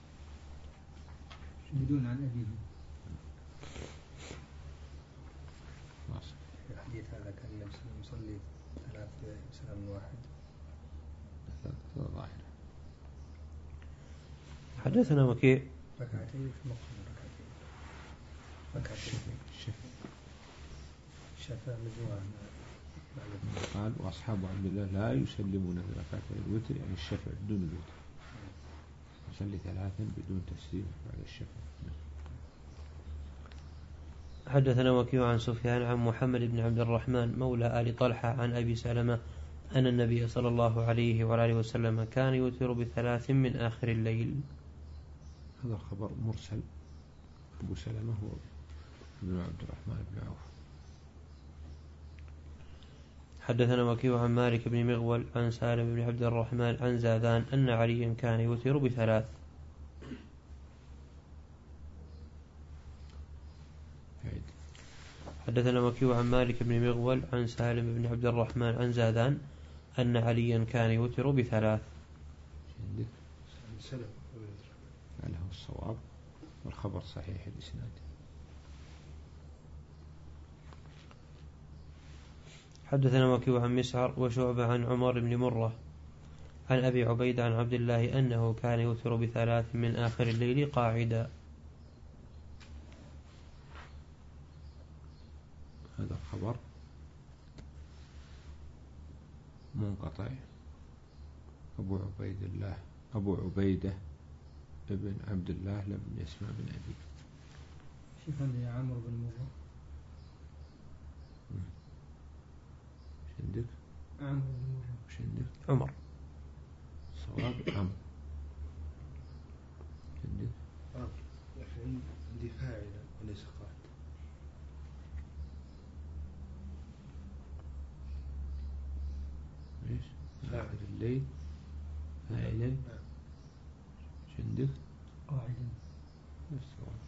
بدون عن أبيه. الحديث هذا كان النبي صلى الله عليه وسلم يصلي ثلاث وسلام واحد. هذا ظاهر. حدثنا وكيع ركعتين في مقصود ركعتين ركعتين الشفاء مجموعة. قال وأصحاب عبد الله لا يسلمون في ركعتي الوتر يعني الشفع بدون الوتر. يصلي ثلاثا بدون تسليم بعد الشفع. حدثنا وكيع عن سفيان عن محمد بن عبد الرحمن مولى آل طلحة عن أبي سلمة أن النبي صلى الله عليه وآله وسلم كان يوتر بثلاث من آخر الليل. هذا الخبر مرسل. أبو سلمة هو ابن عبد الرحمن بن عوف. حدثنا وكيع عن مالك بن مغول عن سالم بن عبد الرحمن عن زاذان أن عليا كان يوتر بثلاث. حدثنا وكيع عن مالك بن مغول عن سالم بن عبد الرحمن عن زاذان أن عليا كان يوتر بثلاث. له الصواب والخبر صحيح الإسناد. حدثنا وكيع عن مسعر وشعبة عن عمر بن مرة عن أبي عبيد عن عبد الله أنه كان يوتر بثلاث من آخر الليل قاعدا. خبر منقطع. أبو عبيد الله أبو عبيدة ابن عبد الله لم يسمع من أبي. شوف عندي عمرو بن مرة. ايش عندك؟ عمرو بن مرة. ايش عندك؟ عمر. صواب عمرو. عندك؟ آه. لكن عندي فاعل وليس قائد. ايش؟ فاعل. آخر الليل فاعلا. نعم. ايش عندك؟ قاعدا. الصواب.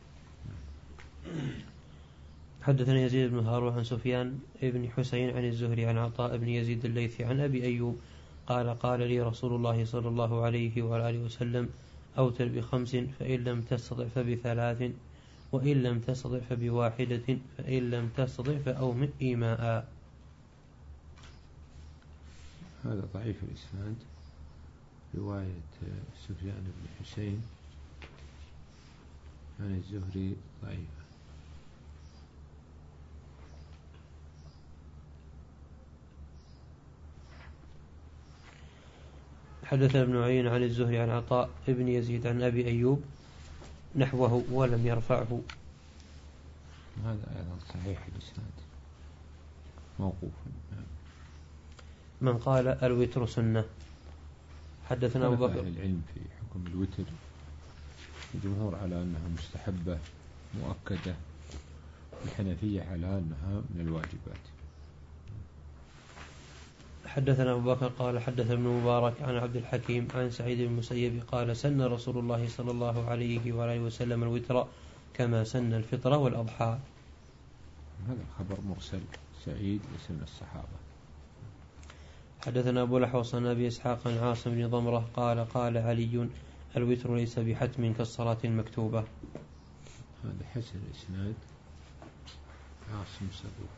حدثنا يزيد بن هارون عن سفيان ابن حسين عن الزهري عن عطاء بن يزيد الليثي عن أبي أيوب قال قال لي رسول الله صلى الله عليه وآله وسلم أوتر بخمس فإن لم تستطع فبثلاث وإن لم تستطع فبواحدة فإن لم تستطع فأومئ إيماء. هذا ضعيف الإسناد. رواية سفيان بن حسين عن الزهري ضعيفة. حدثنا ابن عين عن الزهري عن عطاء ابن يزيد عن أبي أيوب نحوه ولم يرفعه. هذا أيضا صحيح الإسناد موقوف. من قال الوتر سنة. حدثنا أبو بكر. العلم في حكم الوتر الجمهور على أنها مستحبة مؤكدة، الحنفية على أنها من الواجبات. حدثنا أبو بكر قال حدث ابن مبارك عن عبد الحكيم عن سعيد بن المسيب قال سن رسول الله صلى الله عليه وآله وسلم الوتر كما سن الفطر والأضحى. هذا الخبر مرسل. سعيد ليس من الصحابة. حدثنا أبو الأحوص عن أبي إسحاق عن عاصم بن ضمرة قال قال علي الوتر ليس بحتم كالصلاة المكتوبة. هذا حسن الإسناد. عاصم صدوق.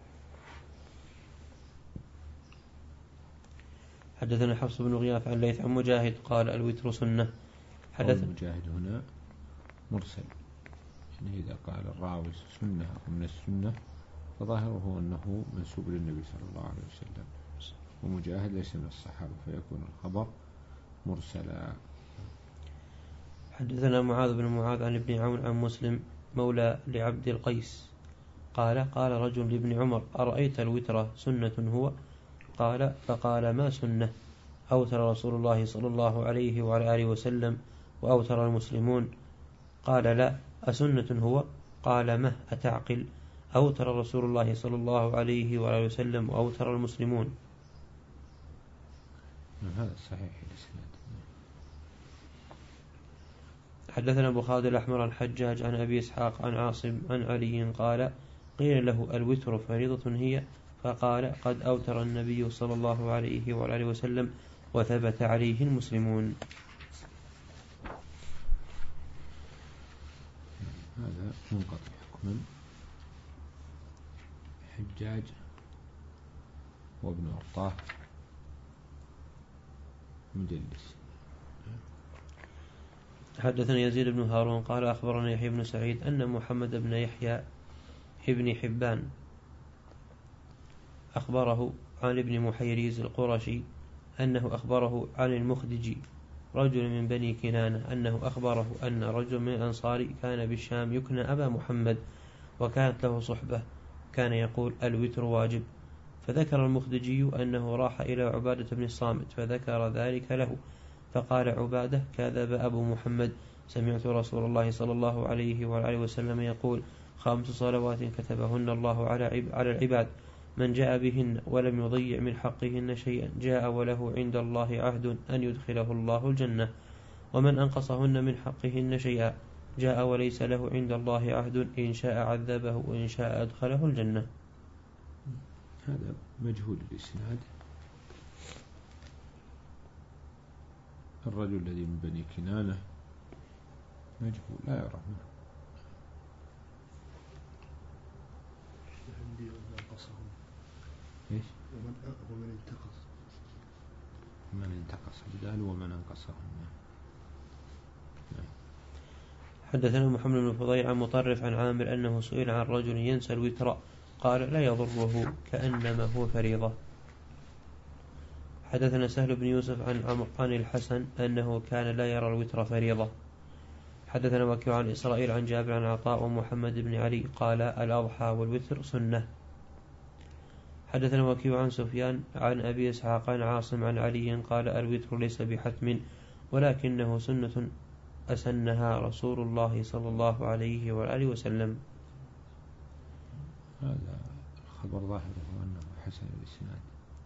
حدثنا حفص بن غياث عن ليث عن مجاهد قال الوتر سنة. حدث مجاهد هنا مرسل، يعني إذا قال الراوي سنة أو من السنة فظاهره أنه منسوب للنبي صلى الله عليه وسلم، ومجاهد ليس من الصحابة فيكون الخبر مرسلا. حدثنا معاذ بن معاذ عن ابن عون عن مسلم مولى لعبد القيس قال قال رجل لابن عمر أرأيت الوتر سنة هو؟ قال فقال ما سنة؟ أوتر رسول الله صلى الله عليه وعلى آله وسلم وأوتر المسلمون. قال لا. أسنة هو؟ قال ما أتعقل؟ أوتر رسول الله صلى الله عليه وعلى آله وسلم وأوتر المسلمون. هذا صحيح الإسناد. حدثنا أبو خالد الأحمر عن حجاج عن أبي إسحاق عن عاصم عن علي قال قيل له الوتر فريضة هي؟ فقال قد أوتر النبي صلى الله عليه وعلى وسلم وثبت عليه المسلمون. هذا منقطع حكما. حجاج وابن أرطاه مدلس. حدثنا يزيد بن هارون قال أخبرنا يحيى بن سعيد أن محمد بن يحيى ابن حبان أخبره عن ابن محيريز القرشي أنه أخبره عن المخدجي رجل من بني كنانة أنه أخبره أن رجل من الأنصار كان بالشام يكنى أبا محمد وكانت له صحبة كان يقول الوتر واجب. فذكر المخدجي أنه راح إلى عبادة بن الصامت فذكر ذلك له فقال عبادة كذب أبو محمد سمعت رسول الله صلى الله عليه وآله وسلم يقول خمس صلوات كتبهن الله على العباد من جاء بهن ولم يضيع من حقهن شيئا جاء وله عند الله عهد أن يدخله الله الجنة ومن أنقصهن من حقهن شيئا جاء وليس له عند الله عهد إن شاء عذبه وإن شاء أدخله الجنة. هذا مجهول الإسناد. الرجل الذي من بني كنانة مجهول لا يعرف منه. عندي ومن انقصهم. ايش؟ ومن ومن انتقص. من انتقص بدال ومن انقصهم. نعم. حدثنا محمد بن فضيل عن مطرف عن عامر أنه سئل عن رجل ينسى الوتر قال لا يضره كأنما هو فريضة. حدثنا سهل بن يوسف عن عمرو عن الحسن أنه كان لا يرى الوتر فريضة. حدثنا وكيع عن إسرائيل عن جابر عن عطاء ومحمد بن علي قال الأضحى والوتر سنة. حدثنا وكيع عن سفيان عن أبي إسحاق عن عاصم عن علي قال الوتر ليس بحتم ولكنه سنة أسنها رسول الله صلى الله عليه وآله وسلم. هذا الخبر ظاهره أنه حسن الإسناد.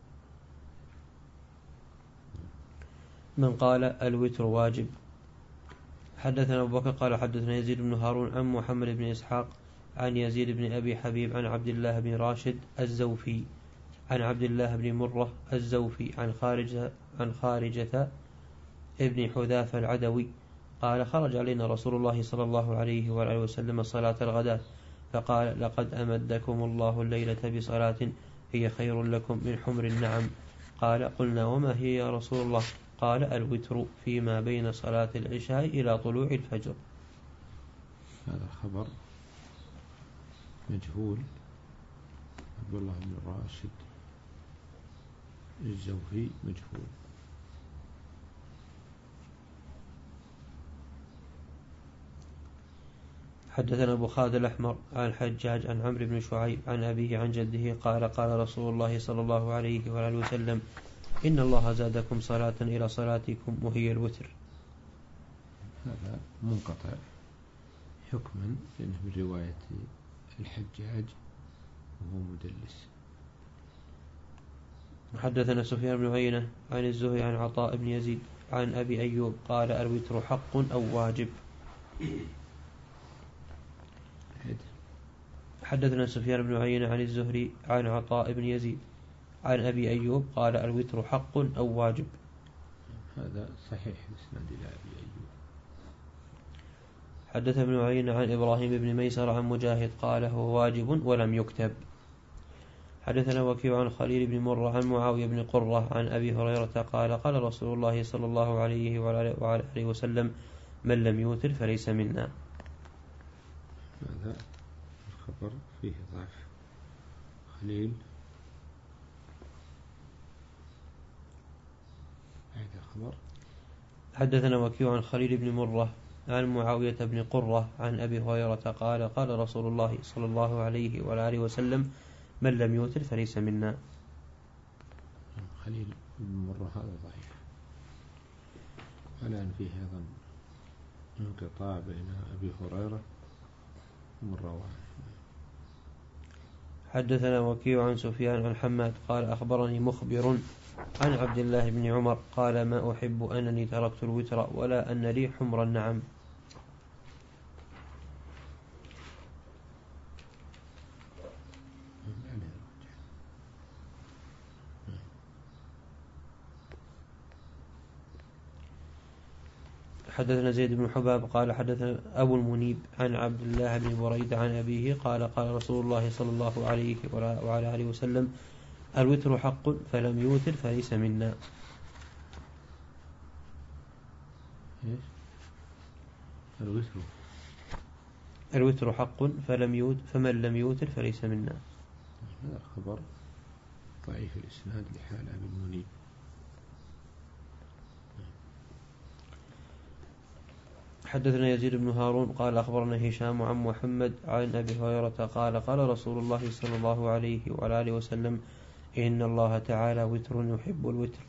من قال الوتر واجب. حدثنا أبو بكر قال حدثنا يزيد بن هارون عن محمد بن إسحاق عن يزيد بن أبي حبيب عن عبد الله بن راشد الزوفي عن عبد الله بن مرة الزوفي عن خارجة عن خارجة ابن حذافة العدوي قال خرج علينا رسول الله صلى الله عليه وآله وسلم صلاة الغداة فقال لقد أمدكم الله الليلة بصلاة هي خير لكم من حمر النعم. قال قلنا وما هي يا رسول الله؟ قال الوتر فيما بين صلاة العشاء إلى طلوع الفجر. هذا الخبر مجهول. عبد الله بن راشد الزوفي مجهول. حدثنا أبو خالد الأحمر عن حجاج عن عمرو بن شعيب عن أبيه عن جده قال قال رسول الله صلى الله عليه وآله وسلم إن الله زادكم صلاة إلى صلاتكم وهي الوتر. هذا منقطع حكما لأنه من رواية الحجاج وهو مدلس. حدثنا سفيان بن عيينة عن الزهري عن عطاء بن يزيد عن أبي أيوب قال الوتر حق أو واجب. حدثنا سفيان بن عيينة عن الزهري عن عطاء بن يزيد عن أبي أيوب قال الوتر حق أو واجب. هذا صحيح الإسناد إلى أبي أيوب. حدث ابن عيينة عن إبراهيم بن ميسر عن مجاهد قال هو واجب ولم يكتب. حدثنا وكيع عن خليل بن مرة عن معاوية بن قرة عن أبي هريرة قال قال رسول الله صلى الله عليه وعلى آله وسلم من لم يوتر فليس منا. هذا الخبر فيه ضعف. خليل هذا الخبر. حدثنا وكيع عن خليل بن مرة عن معاوية بن قرة عن أبي هريرة قال قال رسول الله صلى الله عليه وآله وسلم من لم يوتر فليس منا. خليل بن مرة هذا ضعيف. الآن فيه أيضا انقطاع بين أبي هريرة مرة واحدة. حدثنا وكيع عن سفيان عن حماد قال أخبرني مخبر عن عبد الله بن عمر قال ما أحب أنني تركت الوتر ولا أن لي حمر النعم. حدثنا زيد بن حباب قال حدثنا أبو المنيب عن عبد الله بن بريدة عن أبيه قال قال رسول الله صلى الله عليه وعلى آله وسلم الوتر حق فلم يوتر فليس منا. الوتر الوتر حق فلم يوتر فمن لم يوتر فليس منا. هذا الخبر ضعيف الإسناد لحال أبي المنيب. حدثنا يزيد بن هارون قال أخبرنا هشام عن محمد عن أبي هريرة قال قال رسول الله صلى الله عليه وعلى آله وسلم إن الله تعالى وتر يحب الوتر.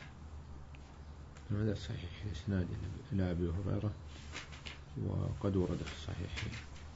هذا صحيح الإسناد إلى أبي هريرة وقد ورد في الصحيحين.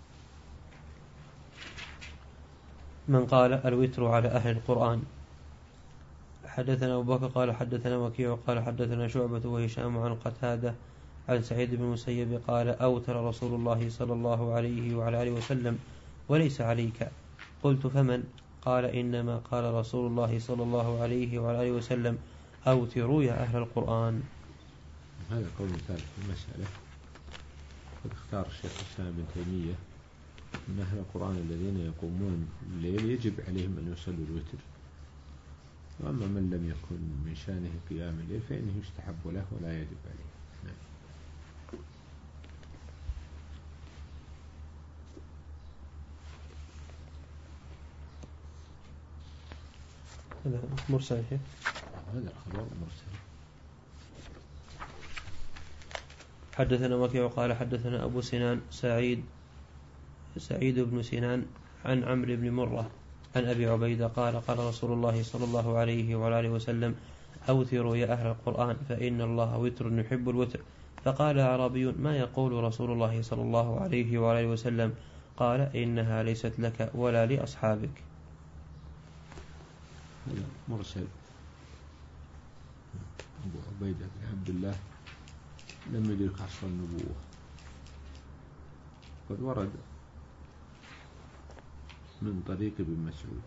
من قال الوتر على أهل القرآن. حدثنا أبو بكر قال حدثنا وكيع قال حدثنا شعبة وهشام عن قتادة عن سعيد بن المسيب قال أوتر رسول الله صلى الله عليه وعلى آله وسلم وليس عليك. قلت فمن؟ قال إنما قال رسول الله صلى الله عليه وعلى آله وسلم أوتروا يا أهل القرآن. هذا قول ثالث في المسألة. قد اختار الشيخ الإسلام بن تيمية أن أهل القرآن الذين يقومون الليل يجب عليهم أن يصلوا الوتر، وأما من لم يكن من شأنه قيام الليل فإنه يستحب له ولا يجب عليه. نعم. هذا مرسل. هذا الخبر مرسل. حدثنا وكيع قال حدثنا أبو سنان سعيد سعيد بن سنان عن عمرو بن مرة عن أبي عبيدة قال قال رسول الله صلى الله عليه وعلى آله وسلم أوتروا يا أهل القرآن فإن الله وتر يحب الوتر. فقال أعرابي ما يقول رسول الله صلى الله عليه وعلى آله وسلم؟ قال إنها ليست لك ولا لأصحابك. مرسل. أبو عبيدة بن عبد الله لم يدرك عصر النبوة. قد ورد من طريق ابن مسعود.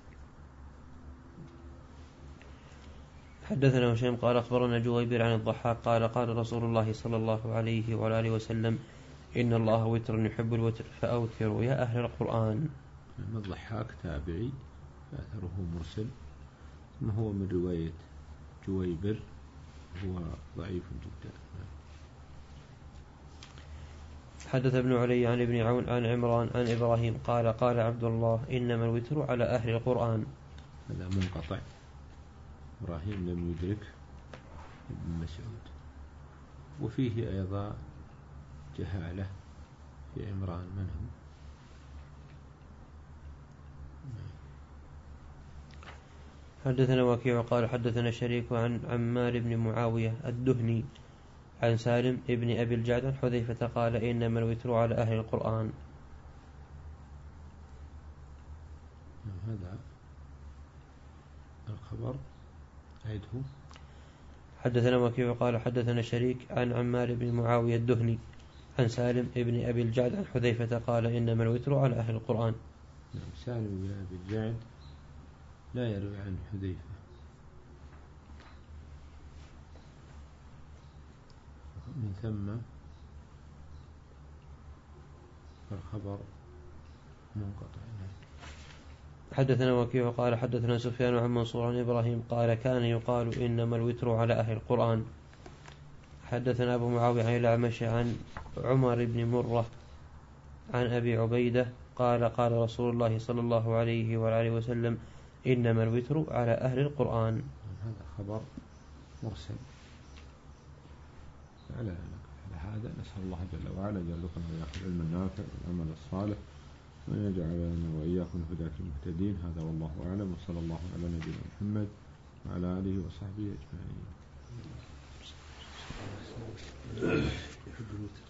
حدثنا هشام قال أخبرنا جويبر عن الضحاك قال قال رسول الله صلى الله عليه وعلى آله وسلم إن الله وتر يحب الوتر فأوتروا يا أهل القرآن. الضحاك تابعي فأثره مرسل، ما هو من رواية جويبر هو ضعيف جدا. حدث ابن علي عن ابن عون عن عمران عن إبراهيم قال قال عبد الله إنما الوتر على أهل القرآن. هذا منقطع. إبراهيم لم يدرك ابن مسعود، وفيه أيضا جهالة في عمران من هم. حدثنا وكيع قال حدثنا شريك عن عمار بن معاوية الدهني عن سالم ابن أبي الجعد عن حذيفة قال إنما الوتر على أهل القرآن. هذا الخبر عيده. حدثنا وكيع قال حدثنا شريك عن عمار بن معاوية الدهني عن سالم ابن أبي الجعد عن حذيفة قال إنما الوتر على أهل القرآن. سالم بن أبي الجعد لا يروي عن حذيفة، من ثم فالخبر منقطع. حدثنا وكيع قال حدثنا سفيان عن منصور عن إبراهيم قال كان يقال إنما الوتر على أهل القرآن. حدثنا أبو معاوية عن الأعمش عن عمر بن مرة عن أبي عبيدة قال قال رسول الله صلى الله عليه وآله وسلم إنما الوتر على أهل القرآن. هذا خبر مرسل. على هذا نسأل الله جل وعلا أن يرزقنا وإياكم العلم النافع والعمل الصالح وأن يجعلنا وإياكم هداة المهتدين. هذا والله أعلم، وصلى الله على نبينا محمد وعلى آله وصحبه أجمعين. يحب الوتر.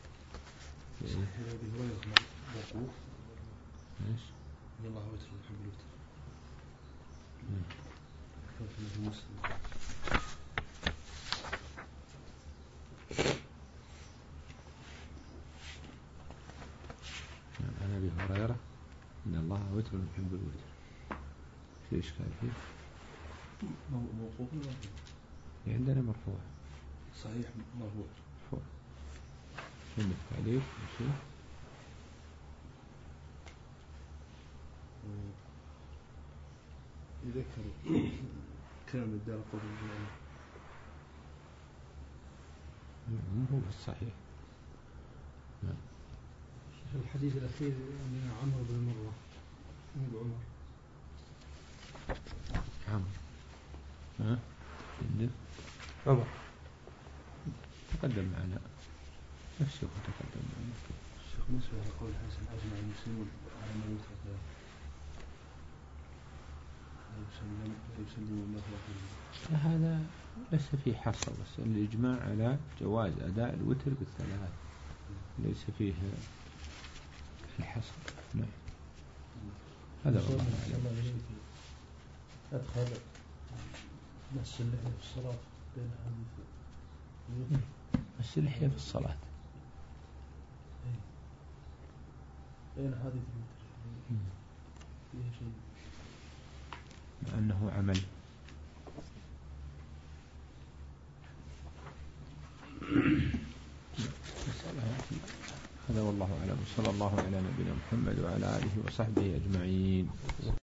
هذه رواية موقوف. إيش؟ إن الله وتر يحب الوتر. في مسلم. عن أبي هريرة إن الله وتر يحب الوتر. في إشكال فيه؟ موقوف ولا مرفوع؟ عندنا مرفوع. صحيح مرفوع. مرفوع. من التعليق شيء. يذكر كلام الدار قرن هو الصحيح. في الحديث الأخير من عمرو بن مرة من عمر عمرو ها عندك عمر تقدم معنا نفسه تقدم معنا. الشيخ مسلم يقول حسن أجمع المسلمون على من يترك يسلم يسلم الله. هذا ليس فيه حصر، بس الإجماع على جواز أداء الوتر بالثلاث ليس فيه الحصر. نعم هذا والله أعلم. أدخل مس اللحية في الصلاة بين هذه مس اللحية في الصلاة بين هذه فيها شيء مع أنه عمل. هذا والله أعلم. صلى الله على نبينا محمد وعلى آله وصحبه أجمعين.